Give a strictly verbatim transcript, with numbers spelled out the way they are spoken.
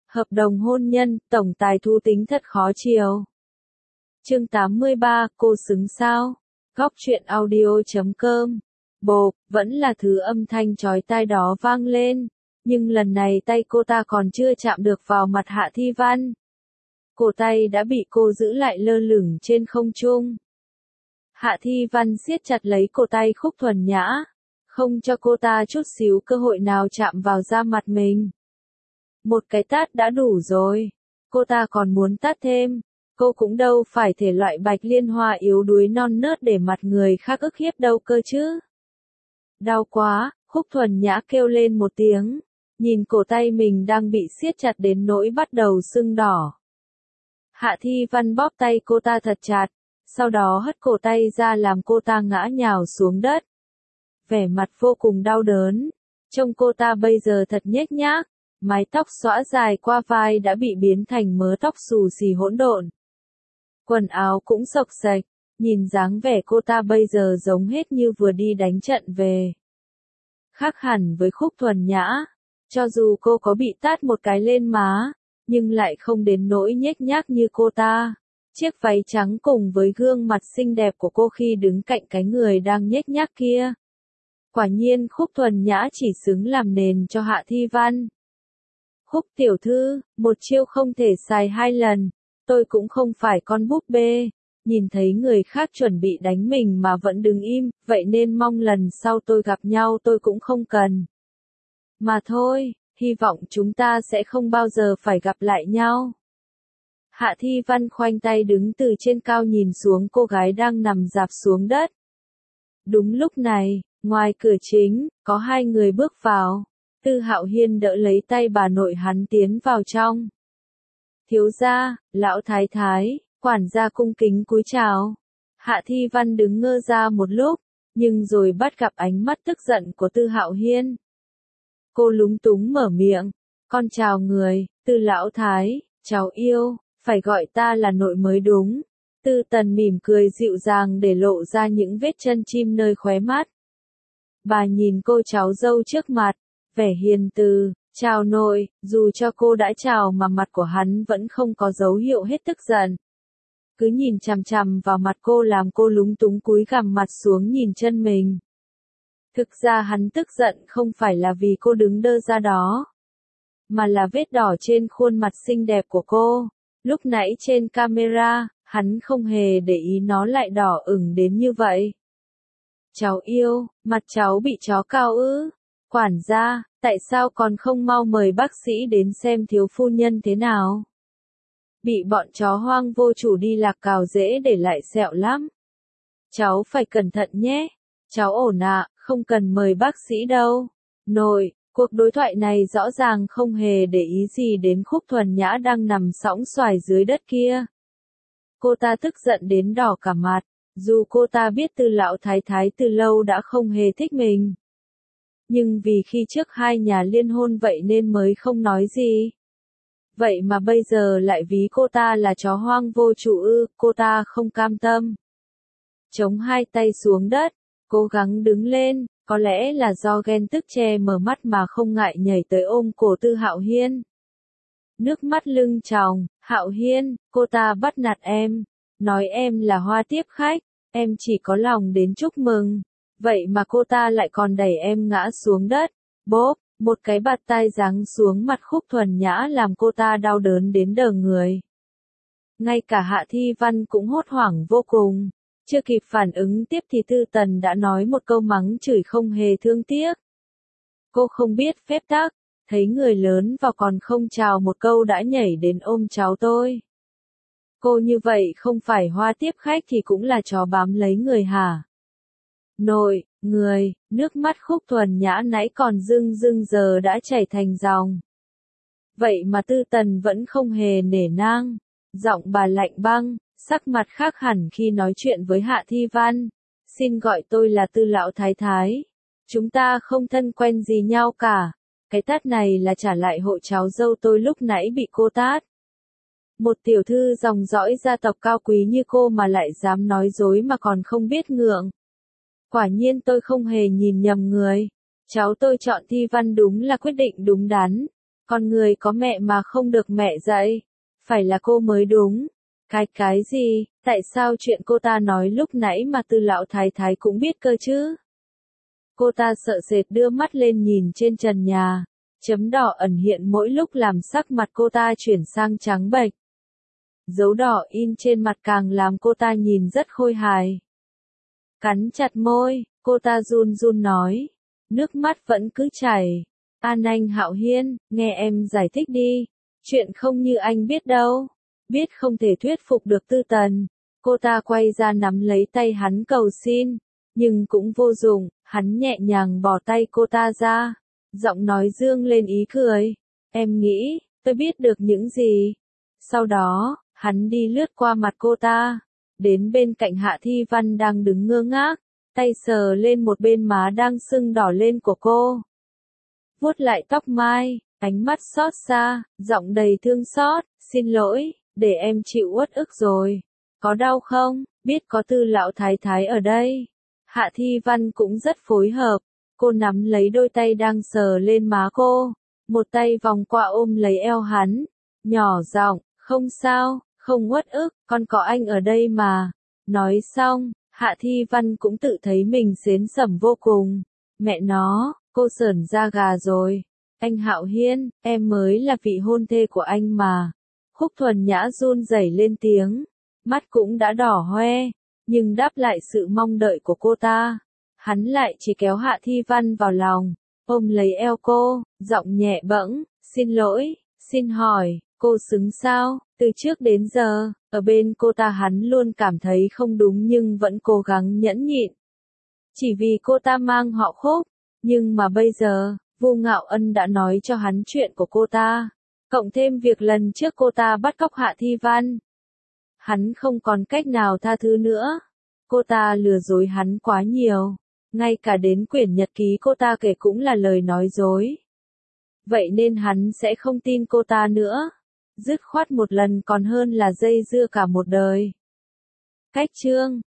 Hợp đồng hôn nhân, tổng tài thú tính thật khó chiều. Chương tám mươi ba, cô xứng sao? Góc truyện audio chấm com. Bộp, vẫn là thứ âm thanh chói tai đó vang lên, nhưng lần này tay cô ta còn chưa chạm được vào mặt Hạ Thi Văn. Cổ tay đã bị cô giữ lại lơ lửng trên không trung. Hạ Thi Văn siết chặt lấy cổ tay Khúc Thuần Nhã, không cho cô ta chút xíu cơ hội nào chạm vào da mặt mình. Một cái tát đã đủ rồi, cô ta còn muốn tát thêm, cô cũng đâu phải thể loại Bạch Liên Hoa yếu đuối non nớt để mặt người khác ức hiếp đâu cơ chứ. Đau quá, Khúc Thuần Nhã kêu lên một tiếng, nhìn cổ tay mình đang bị siết chặt đến nỗi bắt đầu sưng đỏ. Hạ Thi Văn bóp tay cô ta thật chặt, sau đó hất cổ tay ra làm cô ta ngã nhào xuống đất. Vẻ mặt vô cùng đau đớn, trông cô ta bây giờ thật nhếch nhác, mái tóc xõa dài qua vai đã bị biến thành mớ tóc xù xì hỗn độn. Quần áo cũng xộc xệch, nhìn dáng vẻ cô ta bây giờ giống hết như vừa đi đánh trận về. Khác hẳn với Khúc Thuần Nhã, cho dù cô có bị tát một cái lên má, nhưng lại không đến nỗi nhếch nhác như cô ta. Chiếc váy trắng cùng với gương mặt xinh đẹp của cô khi đứng cạnh cái người đang nhếch nhác kia. Quả nhiên Khúc Thuần Nhã chỉ xứng làm nền cho Hạ Thi Văn. Khúc tiểu thư, một chiêu không thể xài hai lần, tôi cũng không phải con búp bê, nhìn thấy người khác chuẩn bị đánh mình mà vẫn đứng im, vậy nên mong lần sau tôi gặp nhau tôi cũng không cần. Mà thôi, hy vọng chúng ta sẽ không bao giờ phải gặp lại nhau. Hạ Thi Văn khoanh tay đứng từ trên cao nhìn xuống cô gái đang nằm rạp xuống đất. Đúng lúc này, ngoài cửa chính, có hai người bước vào. Tư Hạo Hiên đỡ lấy tay bà nội hắn tiến vào trong. Thiếu gia, lão thái thái, quản gia cung kính cúi chào. Hạ Thi Văn đứng ngơ ra một lúc, nhưng rồi bắt gặp ánh mắt tức giận của Tư Hạo Hiên. Cô lúng túng mở miệng, con chào người, Tư lão thái, cháu yêu, phải gọi ta là nội mới đúng. Tư Tần mỉm cười dịu dàng để lộ ra những vết chân chim nơi khóe mắt. Bà nhìn cô cháu dâu trước mặt, vẻ hiền từ, chào nội, dù cho cô đã chào mà mặt của hắn vẫn không có dấu hiệu hết tức giận. Cứ nhìn chằm chằm vào mặt cô làm cô lúng túng cúi gằm mặt xuống nhìn chân mình. Thực ra hắn tức giận không phải là vì cô đứng đơ ra đó, mà là vết đỏ trên khuôn mặt xinh đẹp của cô. Lúc nãy trên camera, hắn không hề để ý nó lại đỏ ửng đến như vậy. Cháu yêu, mặt cháu bị chó cào ư? Quản gia, tại sao còn không mau mời bác sĩ đến xem thiếu phu nhân thế nào? Bị bọn chó hoang vô chủ đi lạc cào dễ để lại sẹo lắm. Cháu phải cẩn thận nhé. Cháu ổn ạ, không cần mời bác sĩ đâu. Nội, cuộc đối thoại này rõ ràng không hề để ý gì đến Khúc Thuần Nhã đang nằm sõng xoài dưới đất kia. Cô ta tức giận đến đỏ cả mặt, dù cô ta biết Tư lão thái thái từ lâu đã không hề thích mình. Nhưng vì khi trước hai nhà liên hôn vậy nên mới không nói gì. Vậy mà bây giờ lại ví cô ta là chó hoang vô chủ ư, cô ta không cam tâm. Chống hai tay xuống đất, cố gắng đứng lên, có lẽ là do ghen tức che mở mắt mà không ngại nhảy tới ôm cổ Tư Hạo Hiên. Nước mắt lưng tròng, Hạo Hiên, cô ta bắt nạt em, nói em là hoa tiếp khách, em chỉ có lòng đến chúc mừng. Vậy mà cô ta lại còn đẩy em ngã xuống đất, bốp, một cái bạt tai giáng xuống mặt Khúc Thuần Nhã làm cô ta đau đớn đến đờ người. Ngay cả Hạ Thi Văn cũng hốt hoảng vô cùng, chưa kịp phản ứng tiếp thì Tư Tần đã nói một câu mắng chửi không hề thương tiếc. Cô không biết phép tắc, thấy người lớn vào còn không chào một câu đã nhảy đến ôm cháu tôi. Cô như vậy không phải hoa tiếp khách thì cũng là chó bám lấy người hả? Nội, người, nước mắt Khúc Thuần Nhã nãy còn rưng rưng giờ đã chảy thành dòng. Vậy mà Tư Tần vẫn không hề nể nang, giọng bà lạnh băng, sắc mặt khác hẳn khi nói chuyện với Hạ Thi Văn. Xin gọi tôi là Tư lão thái thái. Chúng ta không thân quen gì nhau cả. Cái tát này là trả lại hộ cháu dâu tôi lúc nãy bị cô tát. Một tiểu thư dòng dõi gia tộc cao quý như cô mà lại dám nói dối mà còn không biết ngượng. Quả nhiên tôi không hề nhìn nhầm người. Cháu tôi chọn Thi Văn đúng là quyết định đúng đắn. Con người có mẹ mà không được mẹ dạy. Phải là cô mới đúng. Cái cái gì, tại sao chuyện cô ta nói lúc nãy mà Tư lão thái thái cũng biết cơ chứ? Cô ta sợ sệt đưa mắt lên nhìn trên trần nhà. Chấm đỏ ẩn hiện mỗi lúc làm sắc mặt cô ta chuyển sang trắng bệch. Dấu đỏ in trên mặt càng làm cô ta nhìn rất khôi hài. Cắn chặt môi, cô ta run run nói. Nước mắt vẫn cứ chảy. An Anh Hạo Hiên, nghe em giải thích đi. Chuyện không như anh biết đâu. Biết không thể thuyết phục được Tư Tần. Cô ta quay ra nắm lấy tay hắn cầu xin. Nhưng cũng vô dụng, hắn nhẹ nhàng bỏ tay cô ta ra. Giọng nói dương lên ý cười. Em nghĩ, tôi biết được những gì. Sau đó, hắn đi lướt qua mặt cô ta. Đến bên cạnh Hạ Thi Văn đang đứng ngơ ngác. Tay sờ lên một bên má đang sưng đỏ lên của cô. Vuốt lại tóc mai, ánh mắt xót xa, giọng đầy thương xót. Xin lỗi, để em chịu uất ức rồi. Có đau không? Biết có Tư lão thái thái ở đây. Hạ Thi Văn cũng rất phối hợp. Cô nắm lấy đôi tay đang sờ lên má cô. Một tay vòng qua ôm lấy eo hắn. Nhỏ giọng, không sao, không uất ức, con có anh ở đây mà. Nói xong, Hạ Thi Văn cũng tự thấy mình xến xẩm vô cùng. Mẹ nó, cô sởn da gà rồi. Anh Hạo Hiên, em mới là vị hôn thê của anh mà. Khúc Thuần Nhã run rẩy lên tiếng. Mắt cũng đã đỏ hoe. Nhưng đáp lại sự mong đợi của cô ta. Hắn lại chỉ kéo Hạ Thi Văn vào lòng. Ôm lấy eo cô, giọng nhẹ bẫng. Xin lỗi, xin hỏi, cô xứng sao? Từ trước đến giờ, ở bên cô ta hắn luôn cảm thấy không đúng nhưng vẫn cố gắng nhẫn nhịn. Chỉ vì cô ta mang họ Khúc. Nhưng mà bây giờ, Vu Ngạo Ân đã nói cho hắn chuyện của cô ta. Cộng thêm việc lần trước cô ta bắt cóc Hạ Thi Văn. Hắn không còn cách nào tha thứ nữa. Cô ta lừa dối hắn quá nhiều. Ngay cả đến quyển nhật ký cô ta kể cũng là lời nói dối. Vậy nên hắn sẽ không tin cô ta nữa. Dứt khoát một lần còn hơn là dây dưa cả một đời. Cách chương